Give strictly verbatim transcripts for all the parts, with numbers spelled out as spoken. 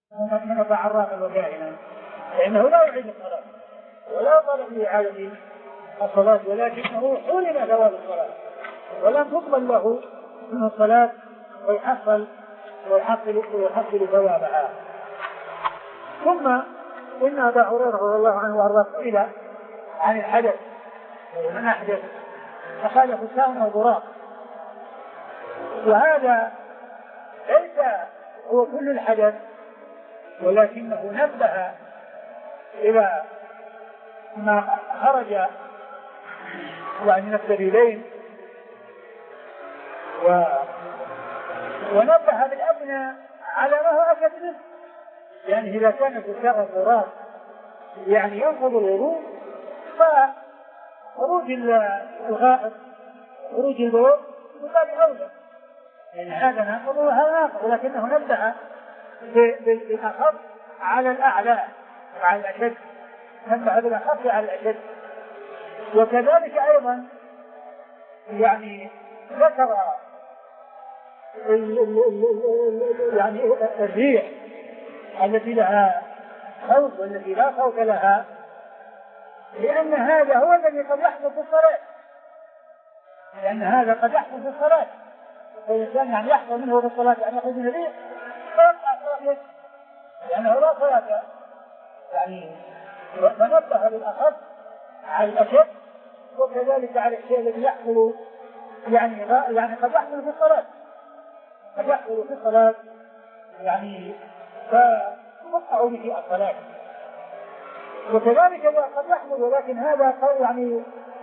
من أطاع الرافض وكاهنا فإنه لا يعيد الصلاة ولا طلب لإعادة الصلاة، ولكنه حرم ثواب الصلاة ولم تقبل له من الصلاة ويحصل ويحصل ويحصل ثوابها. ثم إن أبا هريرة رضي الله عنه وأرضاه سئل عن الحدث ومن أحدث فقال فساء أو ضراب، وهذا ليس هو كل الحدث ولكنه نبه إلى ما خرج من السبيلين و... ونبه بالأبنى على ما هو أكد منه، يعني إذا كان فساء الضراب يعني ينقض الوضوء فخروج الغائط خروج البول بقال أولى، يعني هذا ناقض وهذا ناقض، ولكنه نبه بالأخف على الأعلى وعلى الأشد، نبه بالأخف على الأشد. وكذلك أيضا يعني ذكر ال ال ال يعني الريح التي لها خوف والتي لا خوف لها، لأن هذا هو الذي قد يحدث في الصلاة، لأن هذا قد يحدث في الصلاة، فالإنسان يعني يحصل منه في الصلاة يعني يخرج من الريح فيقع صلاة لأنه لا صلاة، يعني فنبه بالأخف على الأشد، وكذلك على الشيء الذي يحصل يعني يعني قد يحصل في الصلاة قد يحصل في الصلاة يعني فتقطع به الصلاة، وكذلك قد يحصل ولكن هذا يعني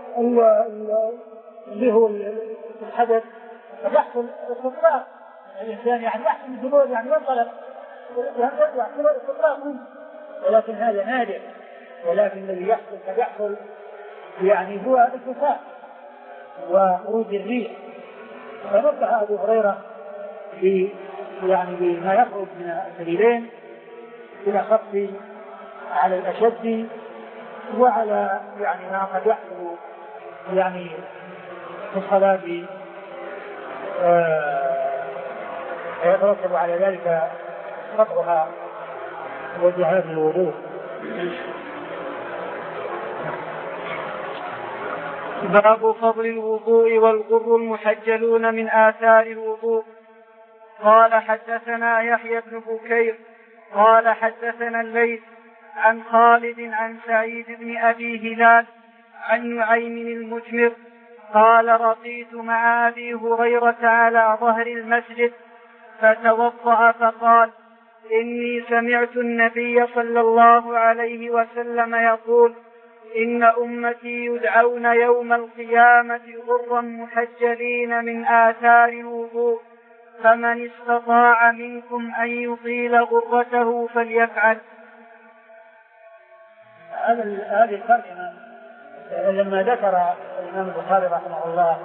اللي هو الحدث قد يحصل استطلاق الإنسان يعني يحصل الذنوب يعني ينطلق يحصل استطلاق منه، ولكن هذا نادر، ولكن الذي يحصل قد يحصل يعني هو الفساد وخروج الريح. فنبه أبو هريرة يعني بما يخرج من السبيلين إلى خف على الأشد وعلى يعني ما قد يحصل يعني في الصلاة ويترتب على ذلك قطعها وجهاد الوضوء. باب فضل الوضوء والغر المحجلون من آثار الوضوء. قال حدثنا يحيى بن بكير قال حدثنا الليث عن خالد عن سعيد بن أبي هلال عن نعيم المجمر قال رقيت مع أبي هريرة على ظهر المسجد فتوضأ فقال إني سمعت النبي صلى الله عليه وسلم يقول إن أمتي يدعون يوم القيامة غرا محجلين من آثار الوضوء فمن استطاع منكم أن يطيل غرته فليفعل. هذه الترجمة لما ذكر الإمام البخاري رحمه الله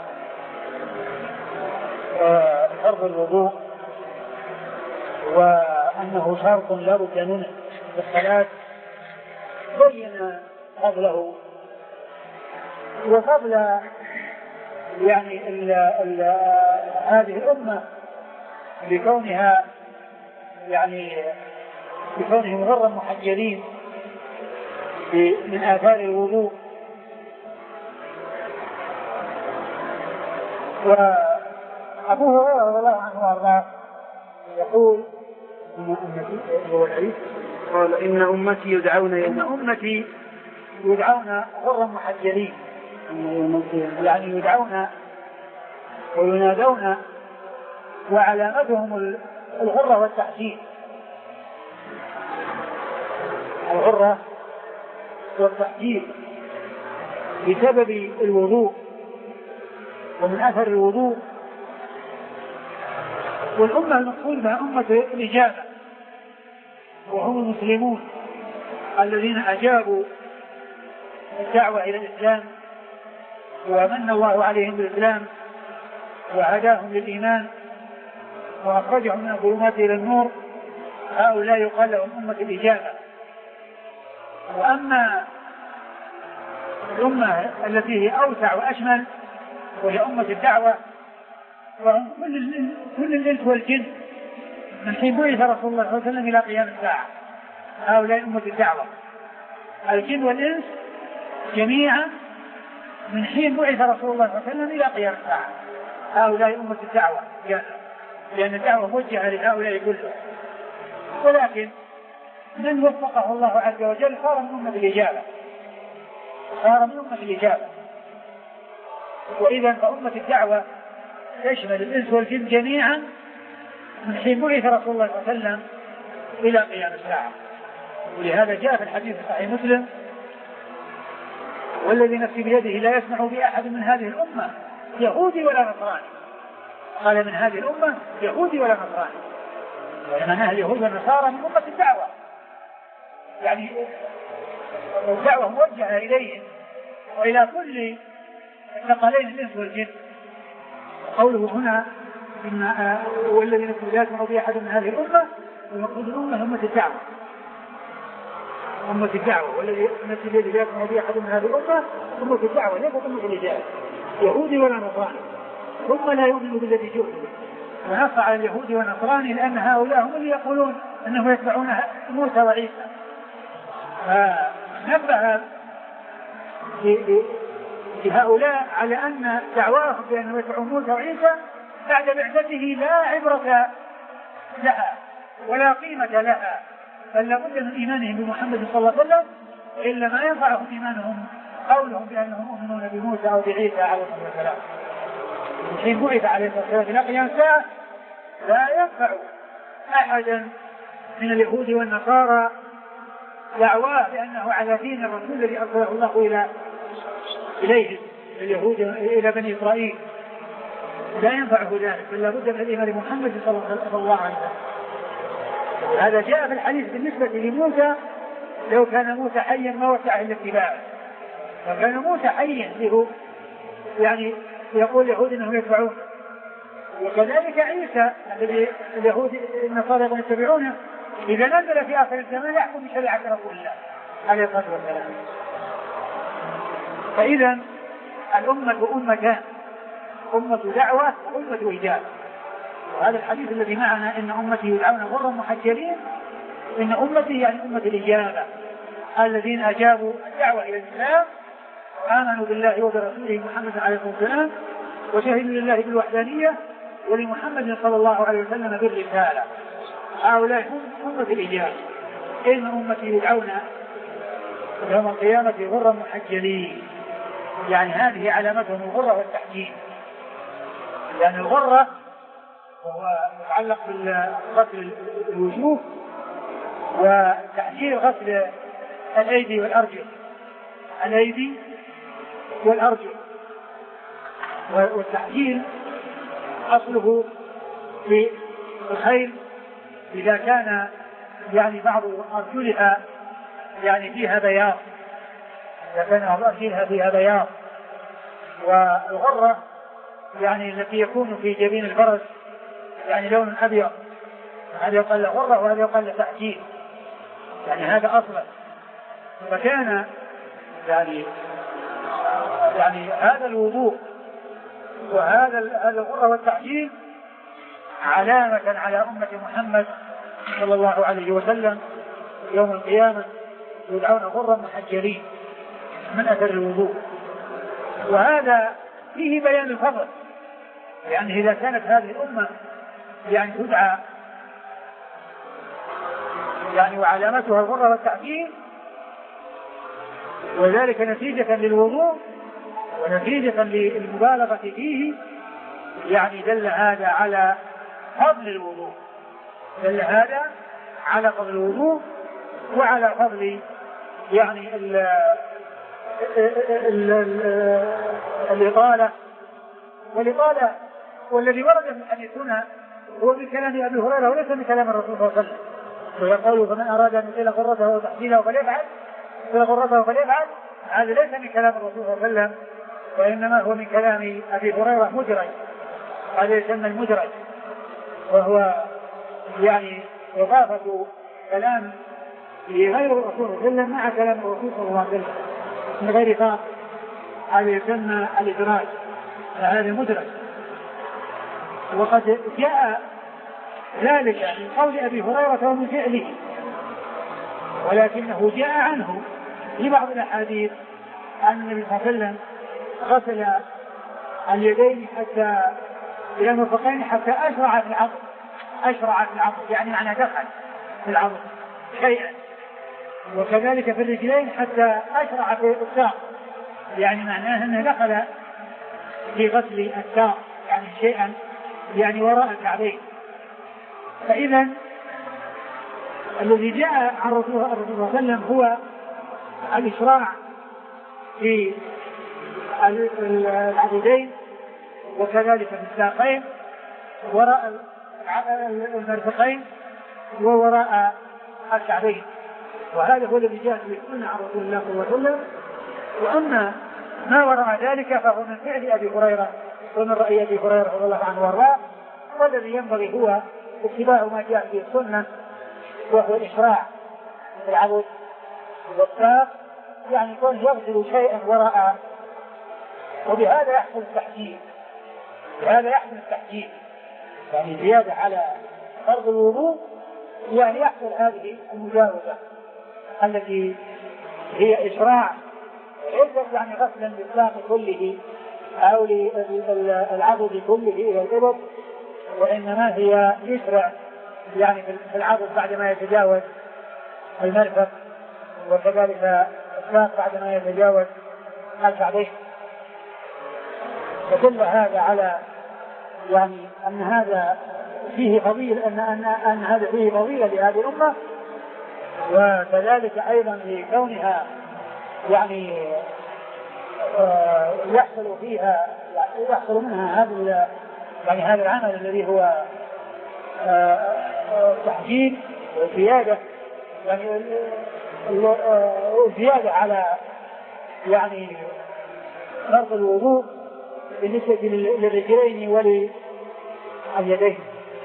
فرض الوضوء وأنه شرط لا بد منه في الصلاة بين فضله وفضل يعني ال ال هذه الأمة بكونها يعني بكونهم غرا محجلين من آثار الوضوء. وأبو هريرة رضي الله عنه وأرضاه يقول إن أمتي قال إن أمتي يدعون إن أمتي يدعون غرا محجلين يعني يدعون وينادون وعلامتهم الغرة والتحجيل الغرة والتحجيل بسبب الوضوء ومن أثر الوضوء. والأمة المقصود بها أمة الإجابة وهم المسلمون الذين أجابوا الدعوة إلى الإسلام ومن الله عليهم بالإسلام وهداهم للإيمان وأخرجهم من الظلمات إلى النور، هؤلاء يقال لهم أمة الإجابة. وأما الأمة التي هي أوسع وأشمل وهي أمة الدعوة وهم كل الإنس والجن من حين بعث رسول الله صلى الله عليه وسلم إلى قيام الساعة. هؤلاء أمة الدعوة، الجن والإنس جميعا من حين بعث رسول الله صلى الله عليه وسلم إلى قيام الساعة. هؤلاء أمة الدعوة، لأن الدعوة موجهة لهؤلاء كلهم. ولكن من وفقه الله عز وجل صار من أمة الإجابة، صار من أمة الإجابة. وإذا فأمة الدعوة تشمل الإنس والجن جميعا من حين بعث رسول الله صلى الله عليه وسلم إلى قيام الساعة. ولهذا جاء في الحديث صحيح مسلم: والذي نفسي بيده لا يسمع بأحد من هذه الأمة يهودي ولا نصراني. قال من هذه الأمة يهودي ولا نصراني، ومعناه اليهود والنصارى من أمة الدعوة، يعني الدعوة موجهة إليهم وإلى كل ثقلين الإنس والجن. قوله هنا إن والذي نفسي لا يسمع بأحد من هذه الأمة، المقصود الأمة أمة الدعوة، أمة الدعوة. والذي نفسي بيده لا يسمع بأحد من هذه الأمة أمة الدعوة، ليست أمة الإجابة، يهودي ولا نصراني. ثم لا يؤمن بالذي جئت به، ونص على اليهود والنصراني لأن هؤلاء هم اللي يقولون أنهم يتبعون موسى وعيسى. فنبه لهؤلاء على أن دعواهم بأنهم يتبعون موسى وعيسى بعد بعثته لا عبرة لها ولا قيمة لها، بل لابد من إيمانهم بمحمد صلى الله عليه وسلم، إلا ما ينفعهم إيمانهم قولهم بأنهم مؤمنون بموسى أو بعيسى عليه الصلاة والسلام. حين بعث عليه الصلاة والسلام إلى قيام الساعة لا ينفع أحدا من اليهود والنصارى دعواه بأنه على دين الرسول الذي أرسله الله إلى إليه اليهود إلى بني إسرائيل، لا ينفعه ذلك، بل لابد من الإيمان بمحمد صلى الله عليه وسلم. هذا جاء في الحديث بالنسبة لموسى: لو كان موسى حيا ما وسعه إلا اتباعه. لو كان موسى حيا له يعني يقول اليهود انهم يتبعون، وكذلك عيسى الذي اليهود النصارى يتبعونه اذا نزل في اخر الزمان يحكم بشريعه رسول الله عليه الصلاه والسلام. فاذا الامه امتان، امه دعوه وامه اجابه. وهذا الحديث الذي معنا ان امتي يدعون غرا محجلين، ان امتي يعني امه الاجابه، الذين اجابوا الدعوه الى الاسلام، آمنوا بالله وبرسوله محمد عليه الصلاة والسلام، وشهدوا لله بالوحدانية ولمحمد صلى الله عليه وسلم بالرسالة. هؤلاء هم أمة الإجابة. إن أمتي يدعون يوم القيامة غرا محجلين، يعني هذه علامتهم الغرة والتحجيل. لأن الغرة وهو متعلق بغسل الوجوه، وتحجيل غسل الأيدي والأرجل، الأيدي والأرجل. والتحجيل أصله في الخيل إذا كان يعني بعض أرجلها يعني فيها بياض، إذا كان بعض أرجلها فيها بياض. والغرة يعني التي يكون في جبين الفرس يعني لون أبيض، هذا يقال له غرة وهذا يقال له تحجيل، يعني هذا أصلا. فكان يعني يعني هذا الوضوء وهذا هذا الغرة والتحجيل علامة على أمة محمد صلى الله عليه وسلم يوم القيامة، يدعون غرا محجلين من أثر الوضوء. وهذا فيه بيان الفضل، يعني إذا كانت هذه الأمة يعني تدعى يعني وعلامتها الغرة والتحجيل، وذلك نتيجة للوضوء ونتيجة للمبالغة فيه، يعني دل هذا على فضل الوضوء، دل هذا على فضل الوضوء وعلى فضل يعني ال ال الإطالة. والإطالة والذي ورد في الحديث هنا هو من كلام أبي هريرة وليس من كلام الرسول صلى الله عليه وسلم. ويقول: فمن أراد أن يطيل غرته وتحجيله فليفعل، يطيل غرته فليفعل. هذا ليس من كلام الرسول صلى الله عليه وسلم، وإنما هو من كلام أبي هريرة مدرج، هذا يسمى المدرج، وهو يعني إضافة كلام لغير الرسول صلى الله عليه وسلم مع كلام الرسول صلى الله عليه وسلم من غير فرق، هذا يسمى الإدراج، فهذا مدرج. وقد جاء ذلك من قول أبي هريرة ومن فعله، ولكنه جاء عنه في بعض الأحاديث أن النبي صلى الله عليه وسلم غسل اليدين حتى إلى المرفقين حتى أشرع في العضد، أشرع في العضد يعني معنى دخل في العضد شيئا، وكذلك في الرجلين حتى أشرع في الساق يعني معناه أنه دخل في غسل الساق يعني شيئا يعني وراء الكعبين. فإذا الذي جاء عن رسول الله صلى الله عليه وسلم هو الإشراع في العضدين وكذلك في الساقين وراء المرفقين ووراء الكعبين، وهذا هو الذي جاء في السنة عن رسول الله صلى الله عليه وسلم. وأما ما وراء ذلك فهو من فعل أبي هريرة ومن رأي أبي هريرة رضي الله عنه وارضاه، والذي ينبغي هو اتباع ما جاء في السنة وهو الإشراع في العضد والساق يعني يكون يغسل شيئا وراء، وبهذا يحصل التحجيل، بهذا يحصل التحجيل يعني زيادة على فرض الوضوء، يعني يحصل هذه المجاوزة التي هي إشراع ليست يعني غسلا للساق كله أو للعضد كله إلى الإبط، وإنما هي يشرع يعني في العضد بعدما يتجاوز المرفق وكذلك الساق بعدما يتجاوز الكعبين. فدل هذا على يعني أن هذا فيه فضيلة، أن أن أن هذا فيه فضيلة لهذه الأمة، وكذلك أيضا لكونها يعني يحصل فيها يحصل منها هذا يعني هذا العمل الذي هو تحجيل وزيادة يعني زيادة على يعني فرض الوضوء بالنسبة للرجلين ولليدين.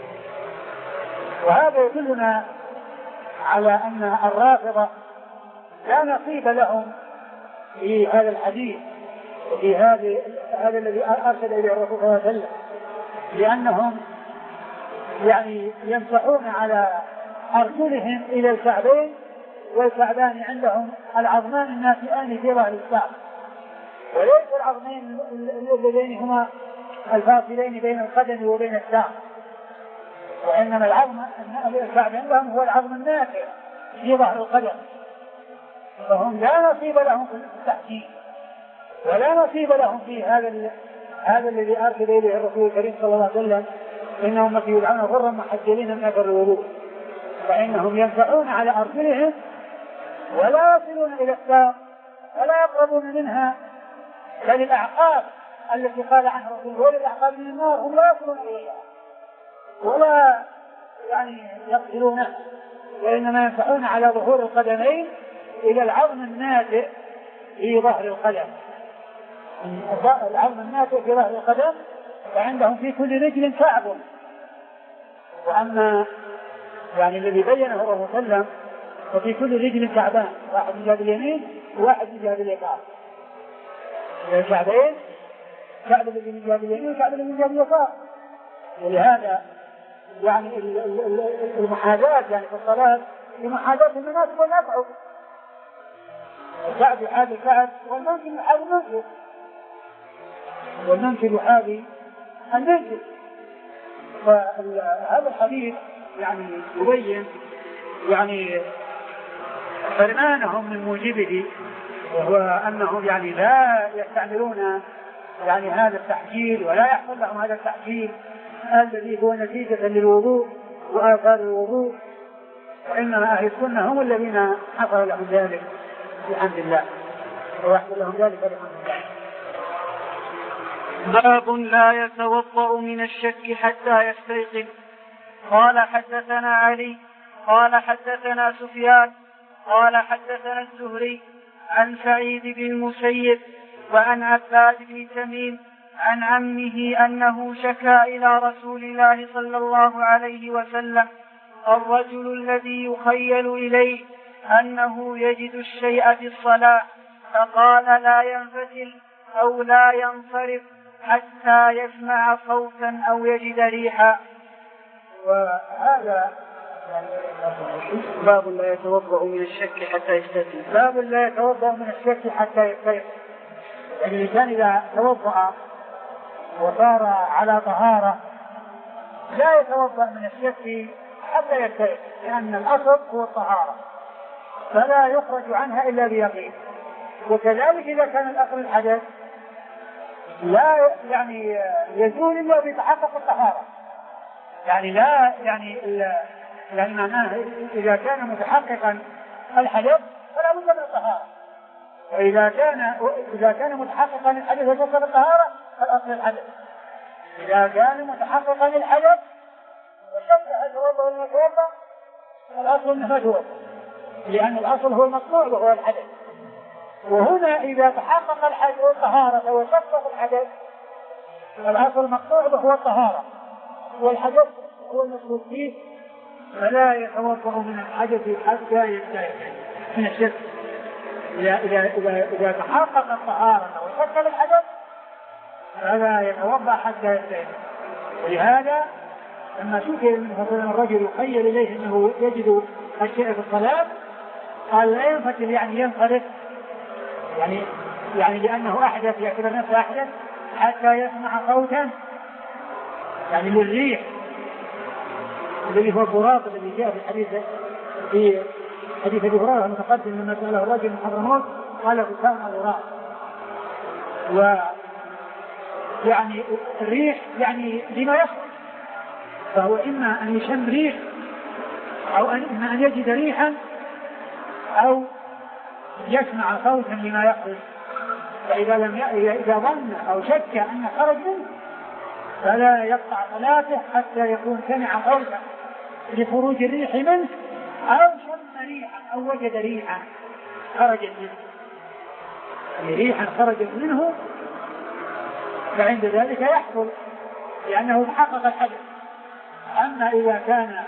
وهذا يدلنا على أن الرافضة لا نصيب لهم في هذا الحديث وفي هذا هذا الذي أرشد إليه الرسول صلى الله عليه وسلم، لأنهم يعني يمسحون على أرجلهم إلى الكعبين، والكعبان عندهم العظمان الناتئان في ظهر الساق، وليس العظمين اللذين هما الفاصلين بين القدم وبين الساق، وإنما العظم الكعب عندهم هو العظم الناتئ في ظهر القدم، فهم لا نصيب لهم في التحجيل ولا نصيب لهم في هذا هذا الذي أرشد إليه الرسول الكريم صلى الله عليه وسلم، إنهم يدعون غرا محجلين من أثر الوضوء، فإنهم ينفعون على أرجلهم ولا يصلون إلى الساق ولا يقربون منها، بل الأعقاب التي قال عنها الرسول هو الأعقاب من النار هم لا يصلون إليها ولا يعني يقتلونه، وإنما ينفعون على ظهور القدمين إلى العظم الناتئ في ظهر القدم. العظم الناتئ في ظهر القدم وعندهم في كل رجل كعب، وأما يعني الذي بينه الرسول صلى الله عليه وسلم ففي كل رجل كعبان، واحد من جهة اليمين وواحد من جهة اليسار، الكعبين كعب الذي من جهة اليمين وكعب الذي من جهة اليسار. ولهذا يعني المحاذاة يعني في الصلاة لمحاذاة المناسك والنفع، الكعب يحاذي الكعب والمنكب يحاذي المنكب والمنكب يحاذي المنكب. فهذا الحديث يعني يبين يعني حرمانهم من موجبه، وهو أنهم يعني لا يستعملون يعني هذا التحجيل ولا يحصل لهم هذا التحجيل الذي هو نتيجة للوضوء وآثار الوضوء، وإنما أهل السنة هم الذين حصل لهم ذلك بحمد الله ويحصل لهم ذلك بحمد الله. باب لا يتوضأ من الشك حتى يستيقظ. قال حدثنا علي قال حدثنا سفيان قال حدثنا الزهري عن سعيد بن المسيب وعن عباد بن تميم عن عمه أنه شكا إلى رسول الله صلى الله عليه وسلم الرجل الذي يخيل إليه أنه يجد الشيء في الصلاة، فقال لا ينفتل أو لا ينصرف حتى يسمع صوتا أو يجد ريحا. وهذا باب لا يتوضأ من الشك حتى يستيقن. باب لا يتوضأ من الشك حتى يستيقن. يعني الإنسان إذا توضأ وصار على طهارة لا يتوضأ من الشك حتى يستيقن، لأن الأصل هو الطهارة فلا يخرج عنها إلا بيقين. وكذلك إذا كان الأصل الحدث لا يعني يزول إلا بتحقق الطهارة، يعني لا يعني يعني معناه إذا كان متحققا الحدث فلا بد من الطهارة، وإذا كان إذا كان متحققا الحدث وشك بالطهارة فالأصل الحدث. إذا كان متحققا الحدث وشك هل يتوضأ ولا يتوضأ الأصل أنه ما يتوضأ، لأن الأصل هو المطلوب وهو الحدث. وهنا إذا تحقق الحدث والطهارة وشك في الحدث الأصل المقطوع وهو الطهارة والحدث هو المشروط فيه، فلا يتوضأ من الحدث حتى يستيقن من الشك. إذا إذا إذا إذا تحقق الطهارة وشك في الحدث فلا يتوضأ حتى يستيقن. ولهذا لما سئل منه الرجل يخيل إليه أنه يجد الشيء في الصلاة قال لا ينفتل يعني ينصرف، يعني يعني لأنه أحدث يعتبر نفسه أحدث حتى يسمع صوتا يعني للريح الذي هو البراق الذي جاء في الحديث في حديث أبي هريرة المتقدم لما سأله الرجل من حضرموت قال بكام البراق. ويعني الريح يعني لما يخرج، فهو إما أن يشم ريح أو أن إما أن يجد ريحا أو يسمع صوتا لما يخرج. فإذا لم ي... إذا ظن أو شك أن خرج منه فلا يقطع صلاته حتى يكون سمع صوتا لخروج الريح منه أو شم ريحا أو وجد ريحا خرجت منه، يعني ريحا خرجت منه، فعند ذلك يحصل لأنه تحقق الحدث. أما إذا كان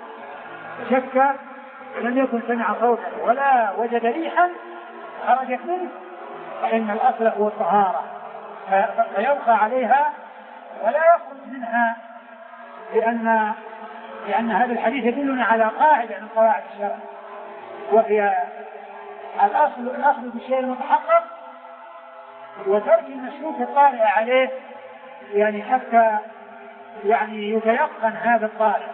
شك لم يكن سمع صوتا ولا وجد ريحا خرجت منه فإن الأصل هو الطهارة فيبقى عليها ولا يخرج منها، لأن لأن هذا الحديث يدلنا على قاعدة من قواعد الشرع، وهي الأصل الأصل بالشيء المتحقق وترك المشروط الطارئ عليه، يعني حتى يعني يتيقن هذا الطارئ.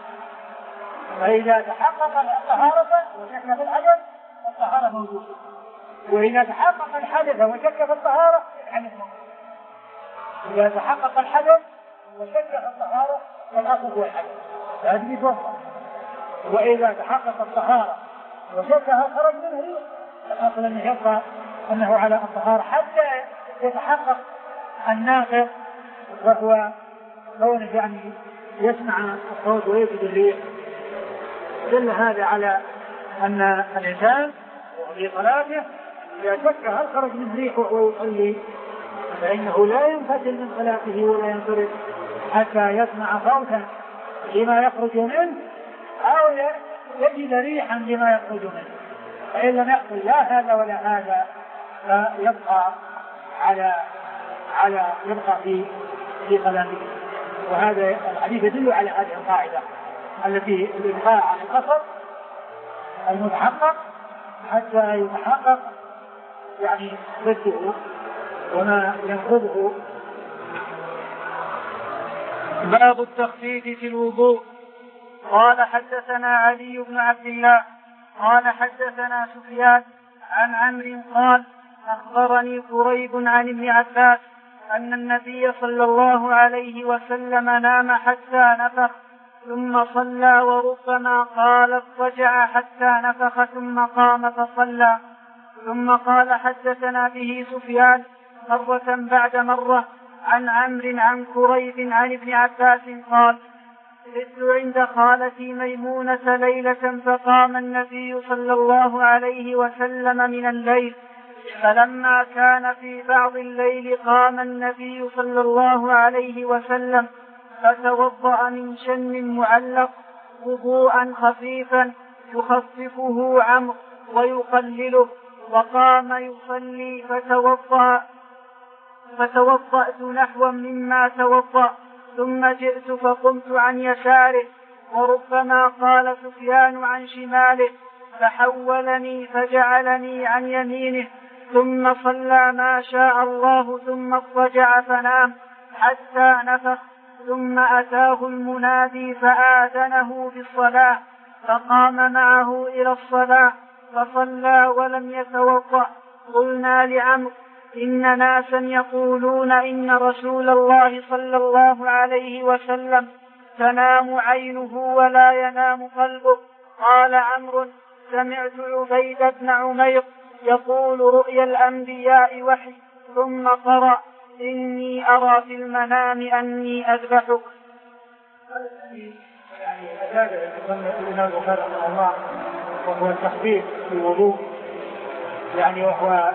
فإذا تحقق الطهارة وشك في الحدث الطهارة موجودة، وإذا تحقق الحدث وشك في الطهارة الحدث موجود. إذا تحقق الحدث وشك في الطهارة فالأصل هو الحدث هذه يتوفر. وإذا تحقق الطهارة وشك هل خرج منه ريح الأصل أنه يبقى أنه على الطهارة حتى يتحقق الناقض، وهو كونه يعني يسمع الصوت ويجد الريح. دل هذا على أن الإنسان في صلاته إذا شك هل خرج من ريح وهو يصلي فإنه لا ينفتل من صلاته ولا ينصرف حتى يسمع صوتا لما يخرج منه أو يجد ريحا لما يخرج منه. فإن لم يحصل لا هذا ولا هذا فيبقى على على يبقى في في صلاته. وهذا الحديث يدل على هذه القاعدة التي الإبقاء عن الأصل المتحقق حتى يتحقق يعني ضده وما ينقضه. باب التخفيف في الوضوء. قال حدثنا علي بن عبد الله قال حدثنا سفيان عن عمرو قال أخبرني قريب عن ابن عباس أن النبي صلى الله عليه وسلم نام حتى نفخ ثم صلى، وربما قال اضطجع حتى نفخ ثم قام فصلى. ثم قال حدثنا به سفيان مرة بعد مرة عن عمرو عن قريب عن ابن عباس قال جئت عند خالتي ميمونة ليلة فقام النبي صلى الله عليه وسلم من الليل، فلما كان في بعض الليل قام النبي صلى الله عليه وسلم فتوضأ من شن معلق وضوءا خفيفا يخففه عمرو ويقلله، وقام يصلي فتوضأ فتوضأت نحوا مما توضأ، ثم جئت فقمت عن يساره وربما قال سفيان عن شماله فحولني فجعلني عن يمينه ثم صلى ما شاء الله ثم اضطجع فنام حتى نفخ ثم أتاه المنادي فآذنه بالصلاة فقام معه إلى الصلاة فصلى ولم يتوضأ. قلنا لعمرو إن ناسا يقولون إن رسول الله صلى الله عليه وسلم تنام عينه ولا ينام قلبه. قال عمرو سمعت عبيد بن عمير يقول رؤيا الأنبياء وحي ثم قرأ إني أرى في المنام أني أذبحك. يعني أجاب الإمام البخاري رحمه الله وهو التخفيف في الوضوء، يعني وهو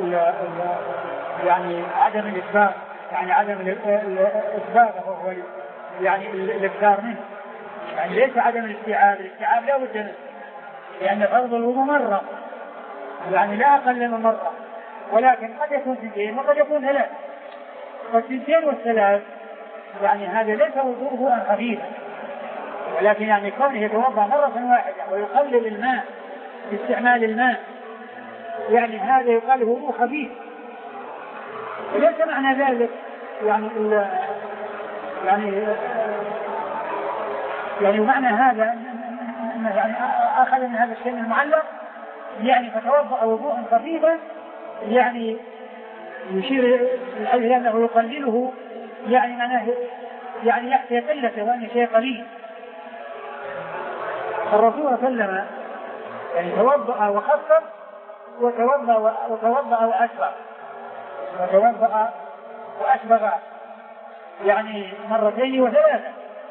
يعني عدم الإسباغ، يعني عدم الإسباغ وهو يعني الإكثار منه، يعني ليس عدم الاستيعاب، الاستيعاب لا بد منه لأن فرض الوضوء مرة يعني لا أقل من مرة، ولكن قد يكون سنتين وقد يكون ثلاث، والسنتين والثلاث يعني هذا ليس وضوءه خفيفا، ولكن يعني كونه يتوضأ مرة واحدة ويقلل الماء باستعمال الماء يعني هذا يقال وضوء خفيف. وليس معنى ذلك يعني يعني يعني معنى هذا أن يعني أخذ من هذا الشيء المعلق يعني فتوضأ وضوءا خفيفا يعني يشير إلى أنه يقلله، يعني معناه يعني يحكي قلته وأن شيء قليل. الرسول صلى الله عليه وسلم يعني توضأ وخفف وتوضأ وتوضأ وأسبغ وتوضأ وأسبغ يعني مرتين وثلاثة،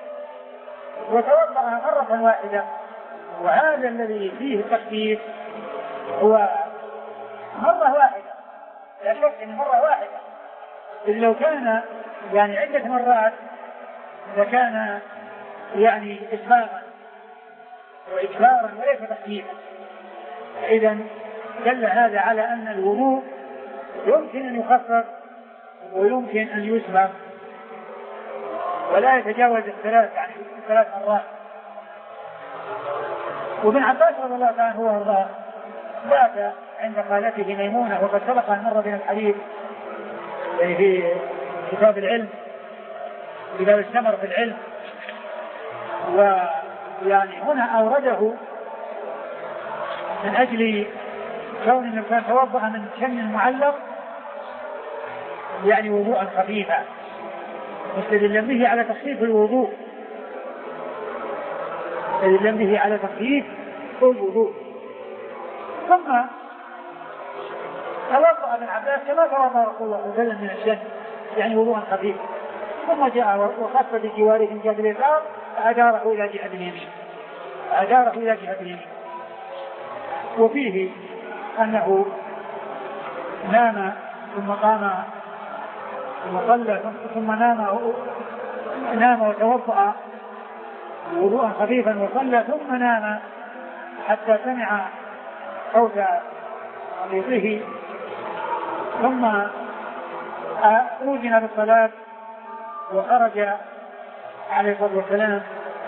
وتوضأ مرة واحدة. وهذا الذي فيه التخفيف هو مرة واحدة، لا شك إن مرة واحدة، إذ لو كان يعني عدة مرات لكان يعني إسباغا وإكثارا وليس تخفيفا. إذا دل هذا على أن الوضوء يمكن أن يخفف ويمكن أن يسبغ ولا يتجاوز الثلاث يعني ثلاث مرات. وابن عباس رضي الله عنه هو الله بات عند خالته ميمونة، وقد سبق أن مر بنا الحديث يعني في كتاب العلم في باب الثمر في العلم، ويعني هنا أورده من أجل كون الإنسان توضأ من شن معلق يعني وضوءا خفيفا مستدلا به على تخفيف الوضوء مستدلا به على تخفيف الوضوء. ثم توضأ ابن عباس كما توضأ رسول الله صلى الله عليه وسلم من الشن يعني وضوءا خفيفا، ثم جاء وخف بجواره من جهة اليسار فأداره إلى جهة اليمين أداره إلى جهة اليمين. وفيه أنه نام ثم قام ثم صلى ثم نام نام وتوضأ وضوءا خفيفا وصلى ثم نام حتى سمع صوت صوته ثم أذن بالصلاة وخرج عليه الصلاة والسلام.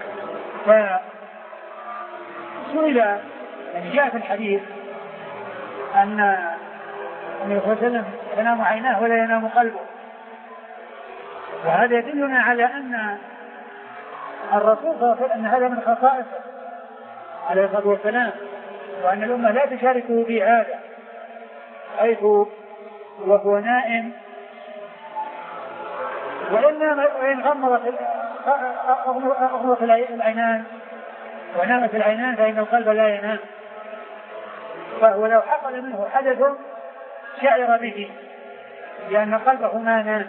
فسئل يعني جاء في الحديث أن النبي صلى الله عليه وسلم تنام عيناه ولا ينام قلبه، وهذا يدلنا على أن الرسول صلى الله عليه وسلم أن هذا من خصائصه عليه الصلاة والسلام، وأن الأمة لا تشاركه في هذا، حيث وهو نائم وإن غمضت أغمضت العينان ونامت العينان فإن القلب لا ينام، فهو لو حصل منه حدث شعر به لأن قلبه ما نام.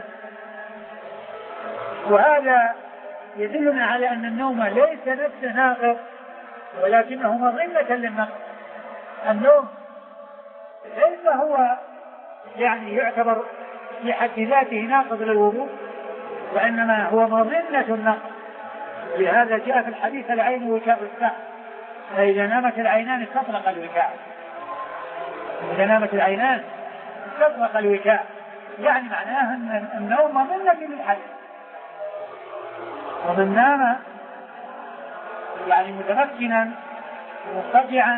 وهذا يدلنا على أن النوم ليس نفسه ناقض ولكنه مظنة للنقض. النوم ليس هو يعني يعتبر في حد ذاته ناقض للوضوء، وإنما هو مظنة النقض. لهذا جاء في الحديث العين وكاء الساعة، فإذا نامت العينان استطلق الوكاء إذا نامت العينان استطلق الوكاء يعني معناه أن النوم مظنة للحدث، ومن نام يعني متمكنا مضطجعا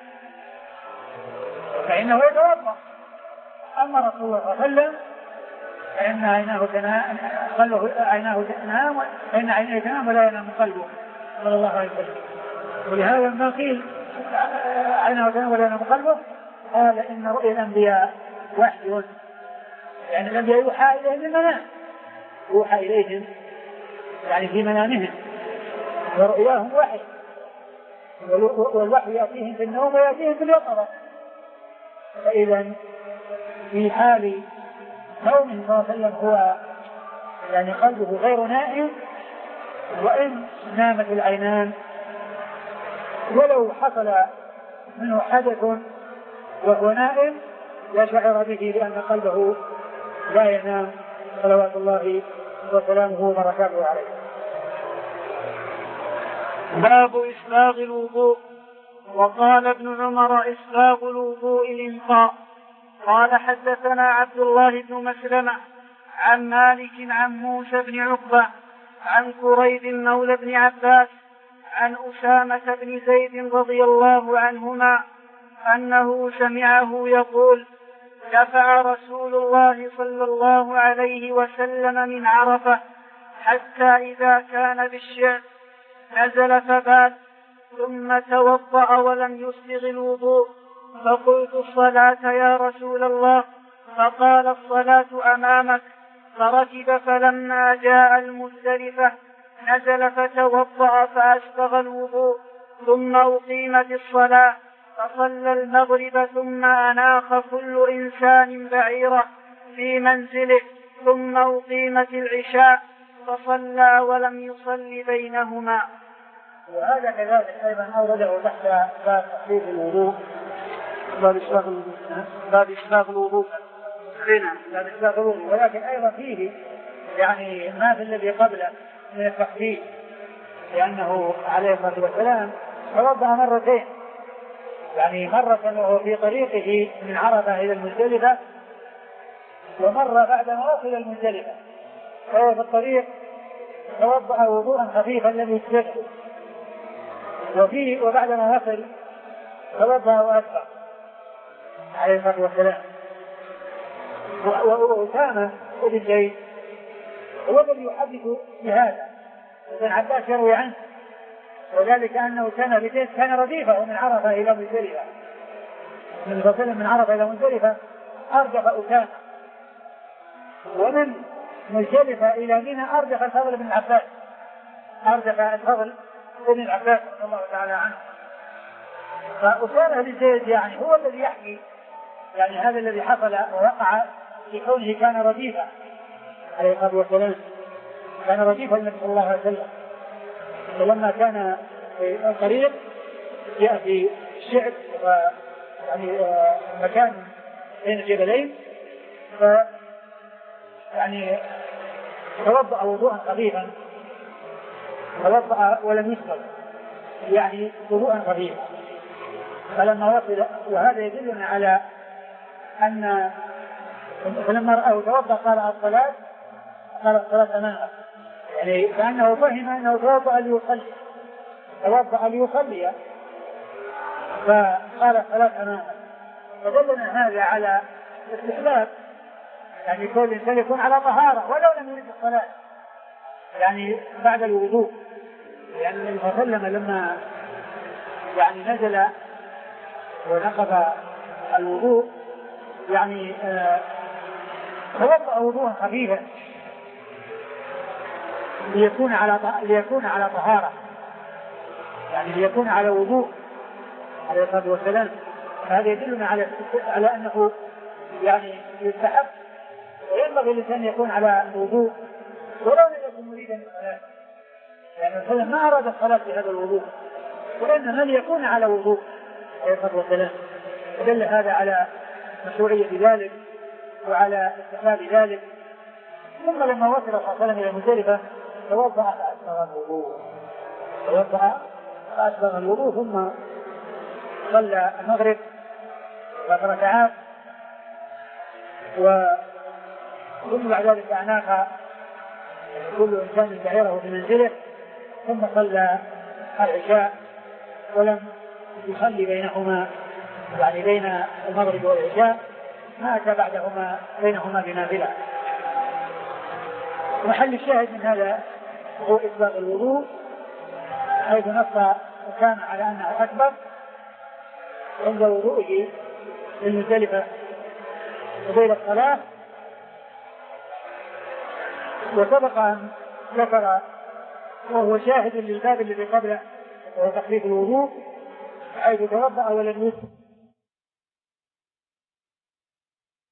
فإنه يتوضأ. أما رسول الله صلى الله عليه وسلم فإن عيناه تنام قلبه عيناه تنام فإن عيناه تنام ولا ينام قلبه صلى الله عليه وسلم. ولهذا ما قيل عيناه تنام ولا ينام قلبه قال إن رؤيا الأنبياء وحي، يعني الأنبياء يوحى إليهم المنام، يوحى إليهم يعني في منامهم، ورؤياهم وحي، والوحي يأتيهم في النوم ويأتيهم في اليقظة. فإذا في حال كونه صلى الله عليه وسلم هو يعني قلبه غير نائم، وإن نامت العينان ولو حصل منه حدث وهو نائم لا شعر به لأن قلبه لا ينام صلوات الله وسلامه وبركاته عليه. باب إسباغ الوضوء. وقال ابن عمر إسباغ الوضوء الإنقاء. قال حدثنا عبد الله بن مسلمة عن مالك عن موسى بن عقبة عن كريب مولى بن عباس عن أسامة بن زيد رضي الله عنهما أنه سمعه يقول دفع رسول الله صلى الله عليه وسلم من عرفة حتى إذا كان بالشعب نزل فبات ثم توضأ ولم يسبغ الوضوء، فقلت الصلاة يا رسول الله، فقال الصلاة أمامك، فركب فلما جاء المزدلفة نزل فتوضأ فأسبغ الوضوء ثم أقيمت الصلاة فصلى المغرب ثم أناخ كل إنسان بعيره في منزله ثم أقيمت العشاء فصلى ولم يصل بينهما. وهذا كذلك أيضا أورده تحت باب تحديد الوضوء، باب إسباغ الوضوء، باب إسباغ الوضوء هنا باب إسباغ الوضوء، ولكن أيضا فيه يعني ما في الذي قبله من التحديد، لأنه عليه الصلاة والسلام توضأ مرتين، يعني مرة وهو في طريقه من عرفة إلى المزدلفة، ومرة بعد ما وصل المزدلفة فهو في الطريق توضأ وضوءا خفيفا لم يسبغه، وفيه وبعد ما وصل توضأ وأسبغ عليه الصلاة والسلام. وأسامة بن زيد هو الذي يحدث بهذا، ابن عباس يروي عنه، وذلك أنه كان بزيد كان رديفه من عرفة إلى مزدلفة، من فصل من عرفة إلى مزدلفة أرجف أسامة، ومن مزدلفة إلى منى أرجف الفضل بن عباس، أرجف الفضل بن العباس رضي الله تعالى عنه. فأسامة بن زيد يعني هو الذي يحكي يعني هذا الذي حصل ووقع في كونه كان رديفا عليه الصلاة والسلام، كان رديفا النبي صلى الله عليه وسلم، ولما كان في الطريق يأتي الشعب يعني مكان بين الجبلين، ف يعني توضأ وضوءا خفيفا، توضأ ولم يسبغ يعني وضوءا خفيفا، فلما وصل وهذا يدلنا على أن فلما رأى توضأ قال الصلاة قال الصلاة أمامك، يعني كأنه فهم أنه توضأ ليصلي توضأ ليصلي فقال الصلاة أمامك، فدلنا هذا على استحباب يعني كل إنسان يكون على طهارة ولو لم يرد الصلاة يعني بعد الوضوء، لأن النبي صلى الله عليه وسلم لما يعني نزل ونقض الوضوء يعني آه توضأ وضوءا خفيفا ليكون على ليكون على طهارة، يعني ليكون على وضوء عليه الصلاة والسلام. هذا يدلنا على على أنه يعني يستحق وينبغي الإنسان يكون على وضوء ولو لم يكن مريدا للصلاة، يعني الرسول ما أراد الصلاة بهذا الوضوء، وإنما ليكون على وضوء عليه الصلاة والسلام. دل هذا على مشروعية ذلك وعلى استحباب ذلك. ثم لما وصل صلى الله عليه وسلم إلى مزدلفة توضأ فأسبغ الوضوء توضأ فأسبغ الوضوء ثم صلى المغرب ثلاث ركعات، وثم بعد ذلك أناخ كل إنسان بعيره في منزله ثم صلى العشاء ولم يصلي بينهما يعني بين المغرب والعشاء مات بعدهما بينهما بنافلة. محل الشاهد من هذا هو إسباغ الوضوء حيث نص وكان على أنه أكبر عند وضوءه للمزدلفة قبيل الصلاة. وسبق أن ذكر وهو شاهد للباب الذي قبله وهو تخفيف الوضوء حيث توضأ ولم يسبق